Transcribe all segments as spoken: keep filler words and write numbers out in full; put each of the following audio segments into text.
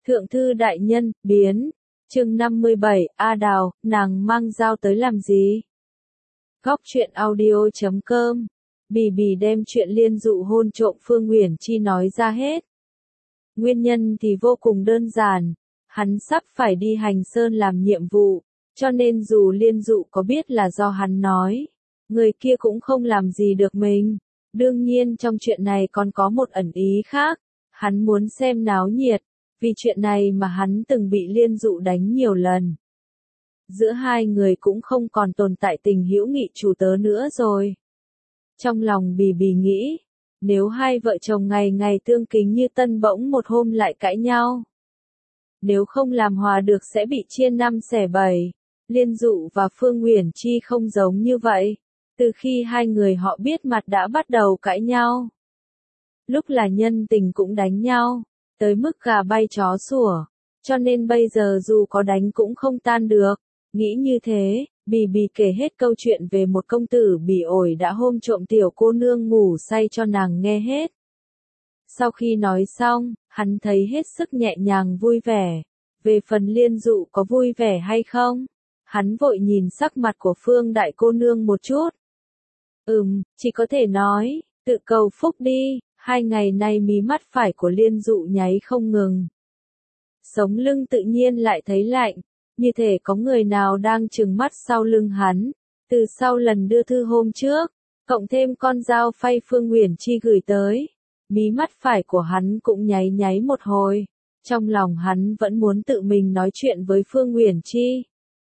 Thượng thư đại nhân, biến. Chương năm mươi bảy, A Đào, nàng mang dao tới làm gì? Góc truyện audio chấm com. Bì bì đem chuyện Liên Dụ hôn trộm Phương Uyển Chi nói ra hết. Nguyên nhân thì vô cùng đơn giản, hắn sắp phải đi Hành Sơn làm nhiệm vụ, cho nên dù Liên Dụ có biết là do hắn nói, người kia cũng không làm gì được mình. Đương nhiên trong chuyện này còn có một ẩn ý khác, hắn muốn xem náo nhiệt, vì chuyện này mà hắn từng bị Liên Dụ đánh nhiều lần. Giữa hai người cũng không còn tồn tại tình hữu nghị chủ tớ nữa rồi. Trong lòng Bì Bì nghĩ, nếu hai vợ chồng ngày ngày tương kính như tân bỗng một hôm lại cãi nhau, nếu không làm hòa được sẽ bị chia năm xẻ bảy. Liên Dụ và Phương Uyển Chi không giống như vậy. Từ khi hai người họ biết mặt đã bắt đầu cãi nhau. Lúc là nhân tình cũng đánh nhau, tới mức gà bay chó sủa, cho nên bây giờ dù có đánh cũng không tan được. Nghĩ như thế, Bì Bì kể hết câu chuyện về một công tử bỉ ổi đã hôm trộm tiểu cô nương ngủ say cho nàng nghe hết. Sau khi nói xong, hắn thấy hết sức nhẹ nhàng vui vẻ. Về phần Liên Dụ có vui vẻ hay không? Hắn vội nhìn sắc mặt của Phương đại cô nương một chút. Ừm, chỉ có thể nói, tự cầu phúc đi. Hai ngày nay mí mắt phải của Liên Dụ nháy không ngừng. Sống lưng tự nhiên lại thấy lạnh, như thể có người nào đang trừng mắt sau lưng hắn. Từ sau lần đưa thư hôm trước, cộng thêm con dao phay Phương Uyển Chi gửi tới, mí mắt phải của hắn cũng nháy nháy một hồi. Trong lòng hắn vẫn muốn tự mình nói chuyện với Phương Uyển Chi.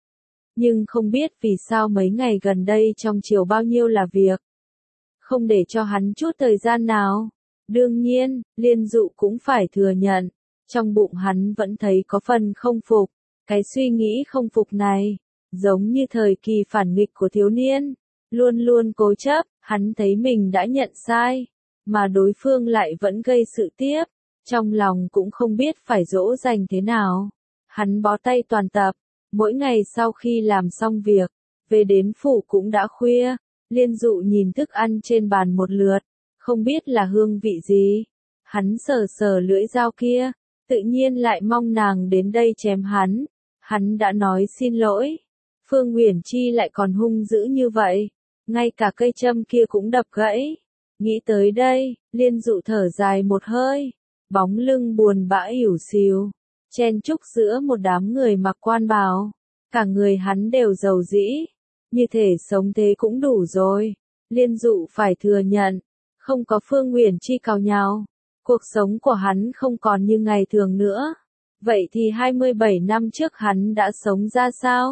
Nhưng không biết vì sao mấy ngày gần đây trong chiều bao nhiêu là việc. Không để cho hắn chút thời gian nào. Đương nhiên, Liên Dụ cũng phải thừa nhận, trong bụng hắn vẫn thấy có phần không phục. Cái suy nghĩ không phục này, giống như thời kỳ phản nghịch của thiếu niên, luôn luôn cố chấp, hắn thấy mình đã nhận sai, mà đối phương lại vẫn gây sự tiếp, trong lòng cũng không biết phải dỗ dành thế nào. Hắn bó tay toàn tập, mỗi ngày sau khi làm xong việc, về đến phủ cũng đã khuya. Liên Dụ nhìn thức ăn trên bàn một lượt, không biết là hương vị gì. Hắn sờ sờ lưỡi dao kia, tự nhiên lại mong nàng đến đây chém hắn. Hắn đã nói xin lỗi, Phương Uyển Chi lại còn hung dữ như vậy, ngay cả cây châm kia cũng đập gãy. Nghĩ tới đây, Liên Dụ thở dài một hơi, bóng lưng buồn bã ỉu xìu, chen chúc giữa một đám người mặc quan bào, cả người hắn đều dầu dĩ, như thể sống thế cũng đủ rồi. Liên Dụ phải thừa nhận, không có Phương Uyển Chi cào nhào, cuộc sống của hắn không còn như ngày thường nữa. Vậy thì hai mươi bảy năm trước hắn đã sống ra sao?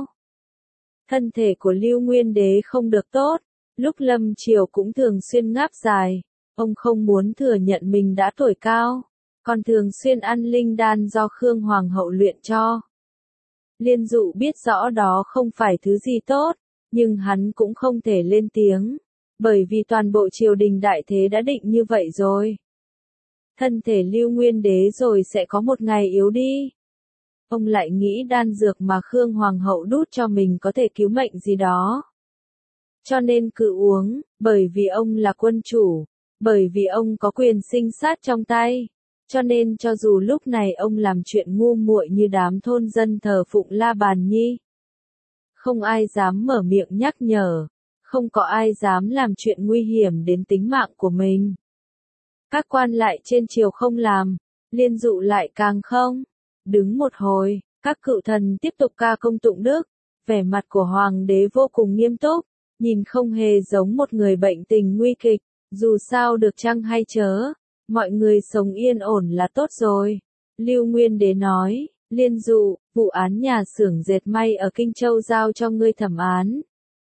Thân thể của Lưu Nguyên Đế không được tốt, lúc lâm chiều cũng thường xuyên ngáp dài, ông không muốn thừa nhận mình đã tuổi cao, còn thường xuyên ăn linh đan do Khương Hoàng hậu luyện cho. Liên Dụ biết rõ đó không phải thứ gì tốt, nhưng hắn cũng không thể lên tiếng, bởi vì toàn bộ triều đình đại thế đã định như vậy rồi. Thân thể Lưu Nguyên Đế rồi sẽ có một ngày yếu đi. Ông lại nghĩ đan dược mà Khương Hoàng hậu đút cho mình có thể cứu mệnh gì đó. Cho nên cứ uống, bởi vì ông là quân chủ, bởi vì ông có quyền sinh sát trong tay. Cho nên cho dù lúc này ông làm chuyện ngu muội như đám thôn dân thờ phụng La Bàn Nhi, không ai dám mở miệng nhắc nhở, không có ai dám làm chuyện nguy hiểm đến tính mạng của mình. Các quan lại trên triều không làm, Liên Dụ lại càng không. Đứng một hồi, các cựu thần tiếp tục ca công tụng đức, vẻ mặt của hoàng đế vô cùng nghiêm túc, nhìn không hề giống một người bệnh tình nguy kịch, dù sao được chăng hay chớ, mọi người sống yên ổn là tốt rồi. Lưu Nguyên Đế nói, Liên Dụ, vụ án nhà xưởng dệt may ở Kinh Châu giao cho ngươi thẩm án.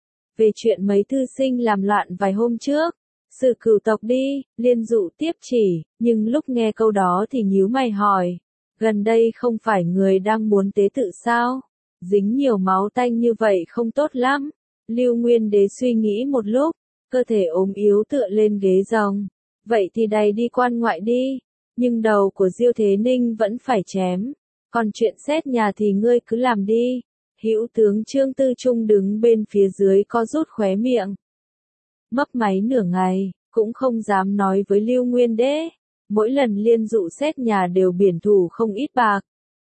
Về chuyện mấy thư sinh làm loạn vài hôm trước, xử cửu tộc đi. Liên Dụ tiếp chỉ, nhưng lúc nghe câu đó thì nhíu mày hỏi, gần đây không phải người đang muốn tế tự sao? Dính nhiều máu tanh như vậy không tốt lắm. Lưu Nguyên Đế suy nghĩ một lúc, cơ thể ốm yếu tựa lên ghế rồng. Vậy thì đày đi quan ngoại đi, nhưng đầu của Diêu Thế Ninh vẫn phải chém. Còn chuyện xét nhà thì ngươi cứ làm đi. Hữu tướng Trương Tư Trung đứng bên phía dưới co rút khóe miệng, mấp máy nửa ngày, cũng không dám nói với Lưu Nguyên Đế. Mỗi lần Liên Dụ xét nhà đều biển thủ không ít bạc,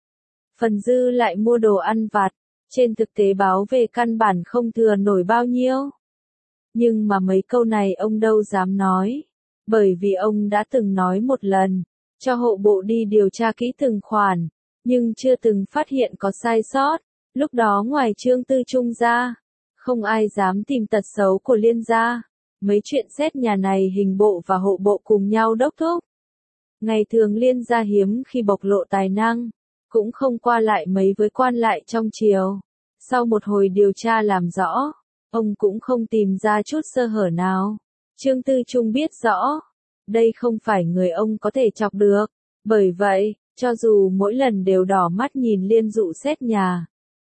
phần dư lại mua đồ ăn vặt, trên thực tế báo về căn bản không thừa nổi bao nhiêu. Nhưng mà mấy câu này ông đâu dám nói, bởi vì ông đã từng nói một lần, cho hộ bộ đi điều tra kỹ từng khoản, nhưng chưa từng phát hiện có sai sót. Lúc đó ngoài Trương Tư Trung ra, không ai dám tìm tật xấu của Liên gia. Mấy chuyện xét nhà này hình bộ và hộ bộ cùng nhau đốc thúc. Ngày thường Liên gia hiếm khi bộc lộ tài năng, cũng không qua lại mấy với quan lại trong triều. Sau một hồi điều tra làm rõ, ông cũng không tìm ra chút sơ hở nào. Trương Tư Trung biết rõ, đây không phải người ông có thể chọc được. Bởi vậy, cho dù mỗi lần đều đỏ mắt nhìn Liên dụ xét nhà,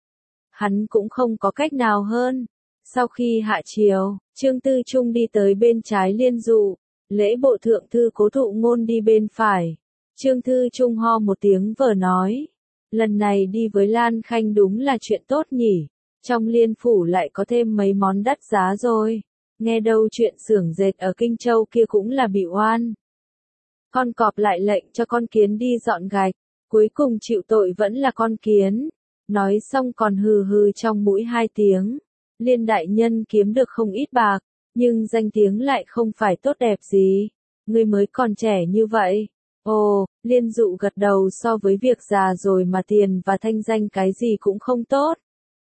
hắn cũng không có cách nào hơn. Sau khi hạ triều, Trương Tư Trung đi tới bên trái Liên dụ, lễ bộ thượng thư Cố Thụ Ngôn đi bên phải. Trương Tư Trung ho một tiếng vờ nói, lần này đi với Lan Khanh đúng là chuyện tốt nhỉ, trong Liên phủ lại có thêm mấy món đắt giá rồi, nghe đâu chuyện xưởng dệt ở Kinh Châu kia cũng là bị oan. Con cọp lại lệnh cho con kiến đi dọn gạch, cuối cùng chịu tội vẫn là con kiến. Nói xong còn hừ hừ trong mũi hai tiếng. Liên đại nhân kiếm được không ít bạc, nhưng danh tiếng lại không phải tốt đẹp gì. Ngươi mới còn trẻ như vậy. Ồ, Liên dụ gật đầu, so với việc già rồi mà tiền và thanh danh cái gì cũng không tốt.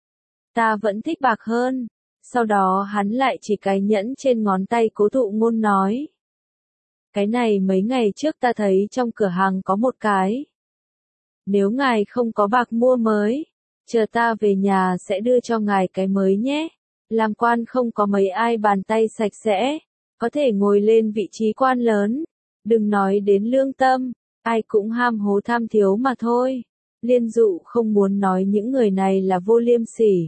Ta vẫn thích bạc hơn. Sau đó hắn lại chỉ cái nhẫn trên ngón tay Cố Thụ Ngôn nói. Cái này mấy ngày trước ta thấy trong cửa hàng có một cái. Nếu ngài không có bạc mua mới, chờ ta về nhà sẽ đưa cho ngài cái mới nhé. Làm quan không có mấy ai bàn tay sạch sẽ, có thể ngồi lên vị trí quan lớn. Đừng nói đến lương tâm, ai cũng ham hố tham thiếu mà thôi. Liên dụ không muốn nói những người này là vô liêm sỉ.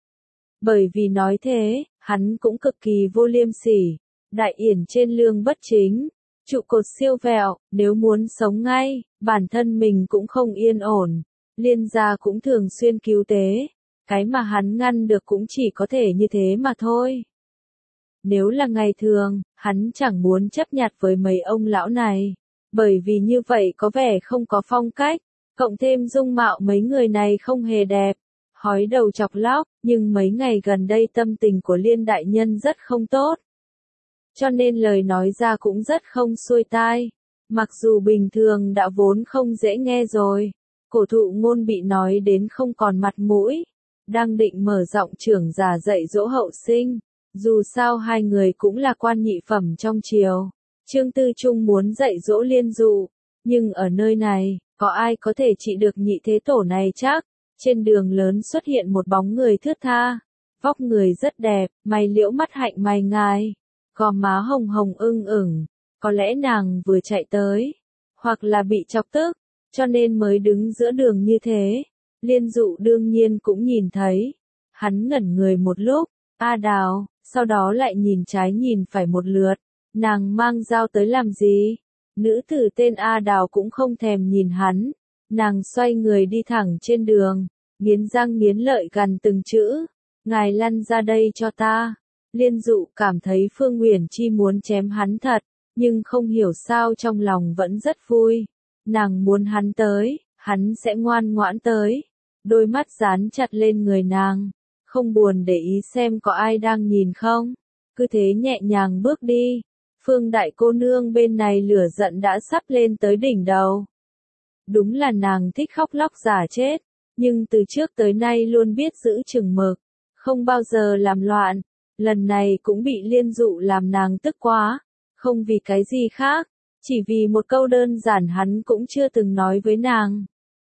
Bởi vì nói thế, hắn cũng cực kỳ vô liêm sỉ. Đại yển trên lương bất chính, trụ cột siêu vẹo, nếu muốn sống ngay, bản thân mình cũng không yên ổn. Liên gia cũng thường xuyên cứu tế, cái mà hắn ngăn được cũng chỉ có thể như thế mà thôi. Nếu là ngày thường, hắn chẳng muốn chấp nhặt với mấy ông lão này, bởi vì như vậy có vẻ không có phong cách, cộng thêm dung mạo mấy người này không hề đẹp, hói đầu chọc lóc, nhưng mấy ngày gần đây tâm tình của Liên đại nhân rất không tốt. Cho nên lời nói ra cũng rất không xuôi tai, mặc dù bình thường đã vốn không dễ nghe rồi. Cổ Thụ Ngôn bị nói đến không còn mặt mũi, đang định mở rộng trưởng giả dạy dỗ hậu sinh, dù sao hai người cũng là quan nhị phẩm trong triều. Trương Tư Trung muốn dạy dỗ Liên dụ, nhưng ở nơi này, có ai có thể trị được nhị thế tổ này chắc? Trên đường lớn xuất hiện một bóng người thướt tha, vóc người rất đẹp, mày liễu mắt hạnh mày ngài, gò má hồng hồng ưng ửng, có lẽ nàng vừa chạy tới, hoặc là bị chọc tức, cho nên mới đứng giữa đường như thế. Liên dụ đương nhiên cũng nhìn thấy, hắn ngẩn người một lúc, A Đào, sau đó lại nhìn trái nhìn phải một lượt, nàng mang dao tới làm gì? Nữ tử tên A Đào cũng không thèm nhìn hắn, nàng xoay người đi thẳng trên đường, nghiến răng nghiến lợi gằn từng chữ, ngài lăn ra đây cho ta. Liên dụ cảm thấy Phương Uyển Chi muốn chém hắn thật, nhưng không hiểu sao trong lòng vẫn rất vui. Nàng muốn hắn tới, hắn sẽ ngoan ngoãn tới. Đôi mắt dán chặt lên người nàng, không buồn để ý xem có ai đang nhìn không. Cứ thế nhẹ nhàng bước đi. Phương đại cô nương bên này lửa giận đã sắp lên tới đỉnh đầu. Đúng là nàng thích khóc lóc giả chết, nhưng từ trước tới nay luôn biết giữ chừng mực, không bao giờ làm loạn. Lần này cũng bị Liên dụ làm nàng tức quá, không vì cái gì khác, chỉ vì một câu đơn giản hắn cũng chưa từng nói với nàng.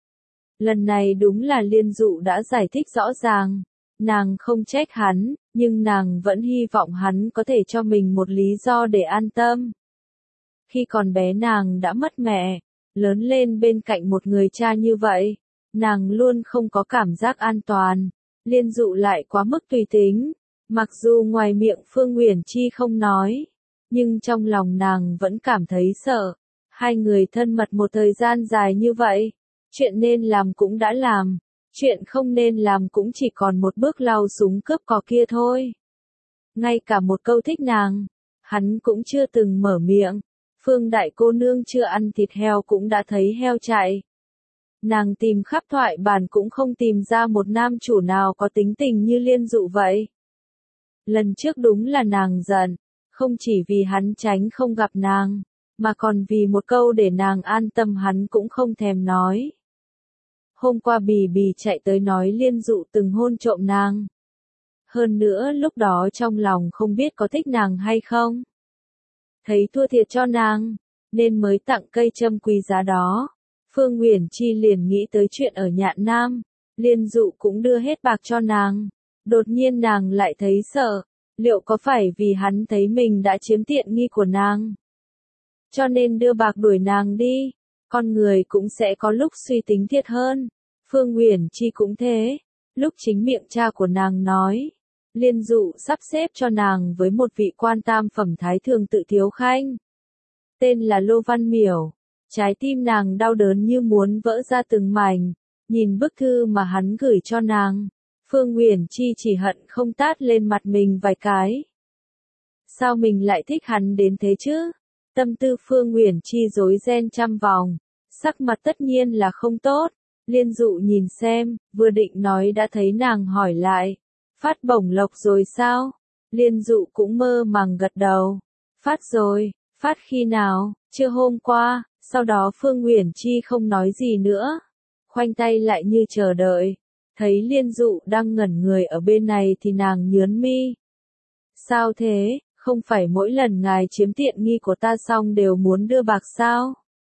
Lần này đúng là Liên dụ đã giải thích rõ ràng, nàng không trách hắn, nhưng nàng vẫn hy vọng hắn có thể cho mình một lý do để an tâm. Khi còn bé nàng đã mất mẹ, lớn lên bên cạnh một người cha như vậy, nàng luôn không có cảm giác an toàn. Liên dụ lại quá mức tùy tính. Mặc dù ngoài miệng Phương Uyển Chi không nói, nhưng trong lòng nàng vẫn cảm thấy sợ. Hai người thân mật một thời gian dài như vậy, chuyện nên làm cũng đã làm, chuyện không nên làm cũng chỉ còn một bước lau súng cướp cò kia thôi. Ngay cả một câu thích nàng, hắn cũng chưa từng mở miệng. Phương đại cô nương chưa ăn thịt heo cũng đã thấy heo chạy. Nàng tìm khắp thoại bản cũng không tìm ra một nam chủ nào có tính tình như Liên Dụ vậy. Lần trước đúng là nàng giận, không chỉ vì hắn tránh không gặp nàng, mà còn vì một câu để nàng an tâm hắn cũng không thèm nói. Hôm qua Bì Bì chạy tới nói Liên Dụ từng hôn trộm nàng. Hơn nữa lúc đó trong lòng không biết có thích nàng hay không. Thấy thua thiệt cho nàng, nên mới tặng cây châm quý giá đó. Phương Uyển Chi liền nghĩ tới chuyện ở Nhạn Nam, Liên Dụ cũng đưa hết bạc cho nàng. Đột nhiên nàng lại thấy sợ, liệu có phải vì hắn thấy mình đã chiếm tiện nghi của nàng, cho nên đưa bạc đuổi nàng đi? Con người cũng sẽ có lúc suy tính thiệt hơn. Phương Uyển Chi cũng thế, lúc chính miệng cha của nàng nói, Liên Dụ sắp xếp cho nàng với một vị quan tam phẩm thái thường tự thiếu khanh, tên là Lô Văn Miểu. Trái tim nàng đau đớn như muốn vỡ ra từng mảnh, nhìn bức thư mà hắn gửi cho nàng. Phương Uyển Chi chỉ hận không tát lên mặt mình vài cái. Sao mình lại thích hắn đến thế chứ? Tâm tư Phương Uyển Chi rối ren trăm vòng, sắc mặt tất nhiên là không tốt. Liên Dụ nhìn xem, vừa định nói đã thấy nàng hỏi lại, phát bổng lộc rồi sao? Liên Dụ cũng mơ màng gật đầu. Phát rồi, phát khi nào? Chưa hôm qua. Sau đó Phương Uyển Chi không nói gì nữa, khoanh tay lại như chờ đợi. Thấy Liên Dụ đang ngẩn người ở bên này thì nàng nhướng mi. Sao thế, không phải mỗi lần ngài chiếm tiện nghi của ta xong đều muốn đưa bạc sao?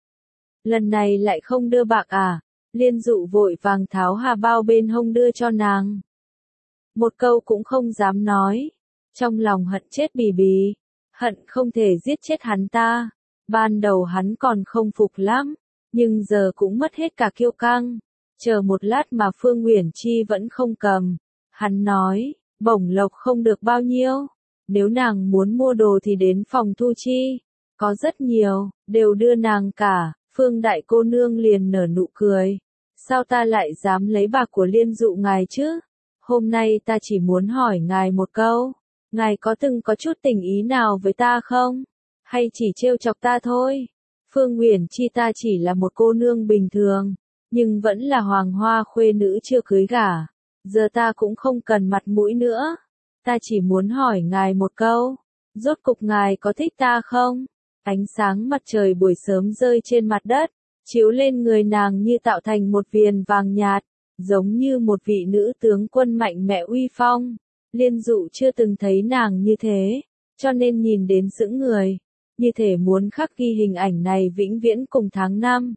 Lần này lại không đưa bạc à? Liên Dụ vội vàng tháo hà bao bên hông đưa cho nàng. Một câu cũng không dám nói, trong lòng hận chết Bì Bì, hận không thể giết chết hắn ta. Ban đầu hắn còn không phục lắm, nhưng giờ cũng mất hết cả kiêu căng. Chờ một lát mà Phương Uyển Chi vẫn không cầm. Hắn nói, bổng lộc không được bao nhiêu. Nếu nàng muốn mua đồ thì đến phòng thu chi. Có rất nhiều, đều đưa nàng cả. Phương đại cô nương liền nở nụ cười. Sao ta lại dám lấy bạc của Liên Dụ ngài chứ? Hôm nay ta chỉ muốn hỏi ngài một câu. Ngài có từng có chút tình ý nào với ta không? Hay chỉ trêu chọc ta thôi? Phương Uyển Chi ta chỉ là một cô nương bình thường, nhưng vẫn là hoàng hoa khuê nữ chưa cưới gả. Giờ ta cũng không cần mặt mũi nữa. Ta chỉ muốn hỏi ngài một câu. Rốt cục ngài có thích ta không? Ánh sáng mặt trời buổi sớm rơi trên mặt đất, chiếu lên người nàng như tạo thành một viền vàng nhạt, giống như một vị nữ tướng quân mạnh mẽ uy phong. Liên Dụ chưa từng thấy nàng như thế, cho nên nhìn đến sững người, như thể muốn khắc ghi hình ảnh này vĩnh viễn cùng tháng năm.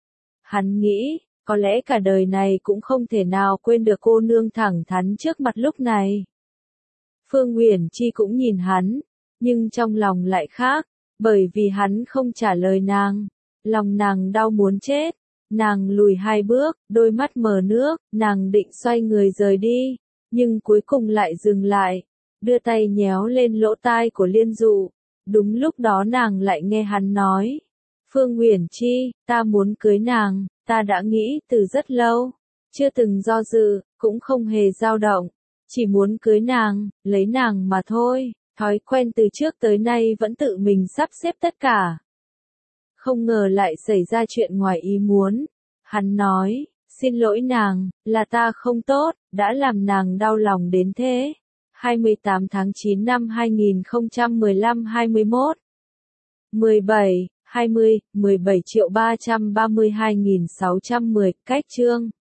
Hắn nghĩ, có lẽ cả đời này cũng không thể nào quên được cô nương thẳng thắn trước mặt lúc này. Phương Uyển Chi cũng nhìn hắn, nhưng trong lòng lại khác, bởi vì hắn không trả lời nàng. Lòng nàng đau muốn chết, nàng lùi hai bước, đôi mắt mờ nước, nàng định xoay người rời đi, nhưng cuối cùng lại dừng lại, đưa tay nhéo lên lỗ tai của Liên Dụ. Đúng lúc đó nàng lại nghe hắn nói, Phương Uyển Chi, ta muốn cưới nàng, ta đã nghĩ từ rất lâu, chưa từng do dự, cũng không hề dao động, chỉ muốn cưới nàng, lấy nàng mà thôi, thói quen từ trước tới nay vẫn tự mình sắp xếp tất cả. Không ngờ lại xảy ra chuyện ngoài ý muốn, hắn nói, xin lỗi nàng, là ta không tốt, đã làm nàng đau lòng đến thế. hai mươi tám tháng chín năm hai nghìn không trăm mười lăm hai mươi mốt mười bảy, hai mươi, mười bảy triệu ba trăm ba mươi hai nghìn sáu trăm mười, cách chương